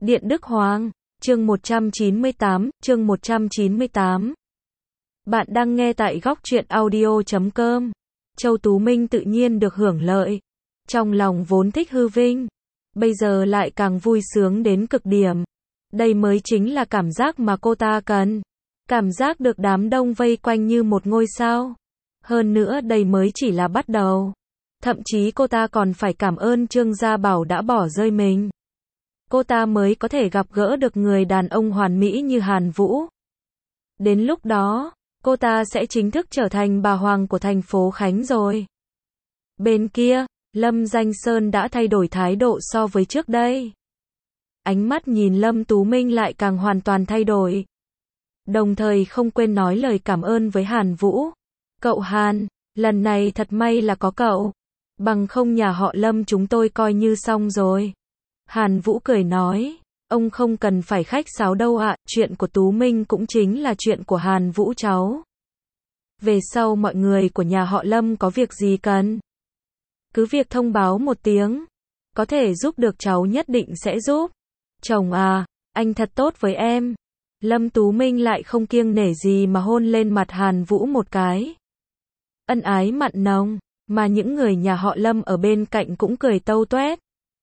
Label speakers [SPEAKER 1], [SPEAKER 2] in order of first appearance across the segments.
[SPEAKER 1] Điện Đức Hoàng, chương 198. Bạn đang nghe tại góc truyện audio.com. Châu Tú Minh tự nhiên được hưởng lợi. Trong lòng vốn thích hư vinh, bây giờ lại càng vui sướng đến cực điểm. Đây mới chính là cảm giác mà cô ta cần. Cảm giác được đám đông vây quanh như một ngôi sao. Hơn nữa đây mới chỉ là bắt đầu. Thậm chí cô ta còn phải cảm ơn Trương Gia Bảo đã bỏ rơi mình. Cô ta mới có thể gặp gỡ được người đàn ông hoàn mỹ như Hàn Vũ. Đến lúc đó, cô ta sẽ chính thức trở thành bà hoàng của thành phố Khánh rồi. Bên kia, Lâm Danh Sơn đã thay đổi thái độ so với trước đây. Ánh mắt nhìn Lâm Tú Minh lại càng hoàn toàn thay đổi. Đồng thời không quên nói lời cảm ơn với Hàn Vũ. Cậu Hàn, lần này thật may là có cậu. Bằng không nhà họ Lâm chúng tôi coi như xong rồi. Hàn Vũ cười nói, ông không cần phải khách sáo đâu ạ, chuyện của Tú Minh cũng chính là chuyện của Hàn Vũ cháu. Về sau mọi người của nhà họ Lâm có việc gì cần, cứ việc thông báo một tiếng, có thể giúp được cháu nhất định sẽ giúp. Chồng à, anh thật tốt với em. Lâm Tú Minh lại không kiêng nể gì mà hôn lên mặt Hàn Vũ một cái. Ân ái mặn nồng, mà những người nhà họ Lâm ở bên cạnh cũng cười tâu toét.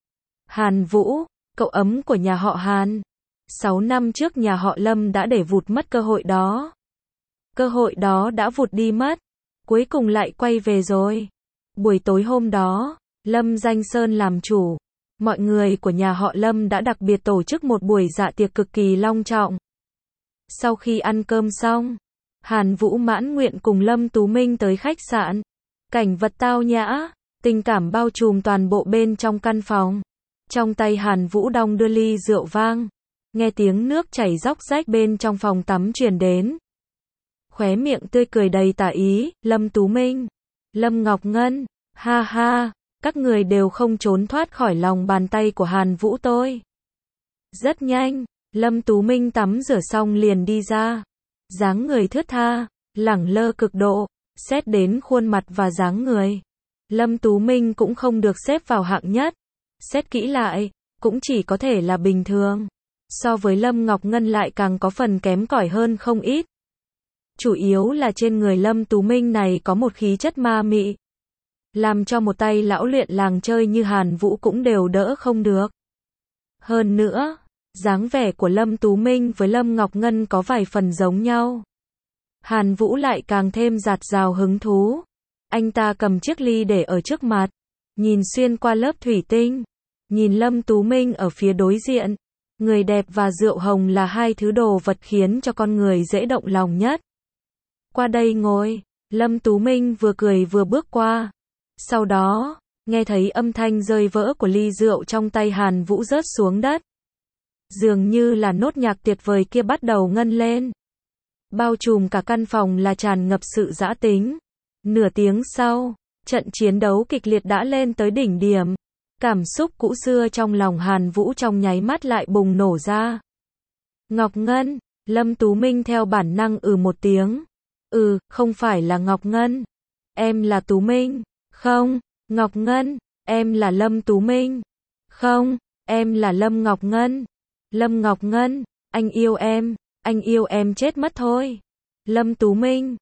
[SPEAKER 1] Hàn Vũ, cậu ấm của nhà họ Hàn. 6 năm trước nhà họ Lâm đã để vụt mất cơ hội đó. Cơ hội đó đã vụt đi mất. Cuối cùng lại quay về rồi. Buổi tối hôm đó, Lâm Danh Sơn làm chủ. Mọi người của nhà họ Lâm đã đặc biệt tổ chức một buổi dạ tiệc cực kỳ long trọng. Sau khi ăn cơm xong, Hàn Vũ mãn nguyện cùng Lâm Tú Minh tới khách sạn. Cảnh vật tao nhã, tình cảm bao trùm toàn bộ bên trong căn phòng. Trong tay Hàn Vũ đong đưa ly rượu vang, nghe tiếng nước chảy róc rách bên trong phòng tắm truyền đến. Khóe miệng tươi cười đầy tà ý, Lâm Tú Minh, Lâm Ngọc Ngân, ha ha, các người đều không trốn thoát khỏi lòng bàn tay của Hàn Vũ tôi. Rất nhanh, Lâm Tú Minh tắm rửa xong liền đi ra. Dáng người thướt tha, lẳng lơ cực độ, xét đến khuôn mặt và dáng người. Lâm Tú Minh cũng không được xếp vào hạng nhất. Xét kỹ lại, cũng chỉ có thể là bình thường. So với Lâm Ngọc Ngân lại càng có phần kém cỏi hơn không ít. Chủ yếu là trên người Lâm Tú Minh này có một khí chất ma mị. Làm cho một tay lão luyện làng chơi như Hàn Vũ cũng đều đỡ không được. Hơn nữa, dáng vẻ của Lâm Tú Minh với Lâm Ngọc Ngân có vài phần giống nhau. Hàn Vũ lại càng thêm dạt dào hứng thú. Anh ta cầm chiếc ly để ở trước mặt, nhìn xuyên qua lớp thủy tinh, nhìn Lâm Tú Minh ở phía đối diện. Người đẹp và rượu hồng là hai thứ đồ vật khiến cho con người dễ động lòng nhất. Qua đây ngồi, Lâm Tú Minh vừa cười vừa bước qua. Sau đó, nghe thấy âm thanh rơi vỡ của ly rượu trong tay Hàn Vũ rớt xuống đất. Dường như là nốt nhạc tuyệt vời kia bắt đầu ngân lên. Bao trùm cả căn phòng là tràn ngập sự dã tính. Nửa tiếng sau, trận chiến đấu kịch liệt đã lên tới đỉnh điểm. Cảm xúc cũ xưa trong lòng Hàn Vũ trong nháy mắt lại bùng nổ ra. Ngọc Ngân, Lâm Tú Minh theo bản năng một tiếng. Không phải là Ngọc Ngân. Em là Tú Minh. Không, Ngọc Ngân, em là Lâm Tú Minh. Không, em là Lâm Ngọc Ngân. Lâm Ngọc Ngân, anh yêu em chết mất thôi. Lâm Tú Minh,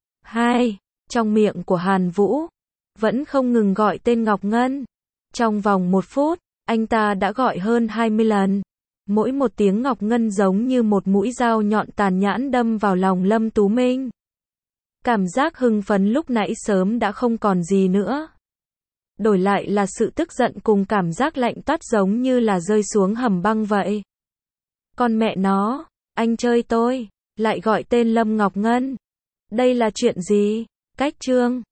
[SPEAKER 1] trong miệng của Hàn Vũ, vẫn không ngừng gọi tên Ngọc Ngân. Trong vòng 1 phút, anh ta đã gọi hơn 20 lần. Mỗi một tiếng Ngọc Ngân giống như một mũi dao nhọn tàn nhẫn đâm vào lòng Lâm Tú Minh. Cảm giác hưng phấn lúc nãy sớm đã không còn gì nữa. Đổi lại là sự tức giận cùng cảm giác lạnh toát giống như là rơi xuống hầm băng vậy. Con mẹ nó, anh chơi tôi, lại gọi tên Lâm Ngọc Ngân. Đây là chuyện gì? Cách chương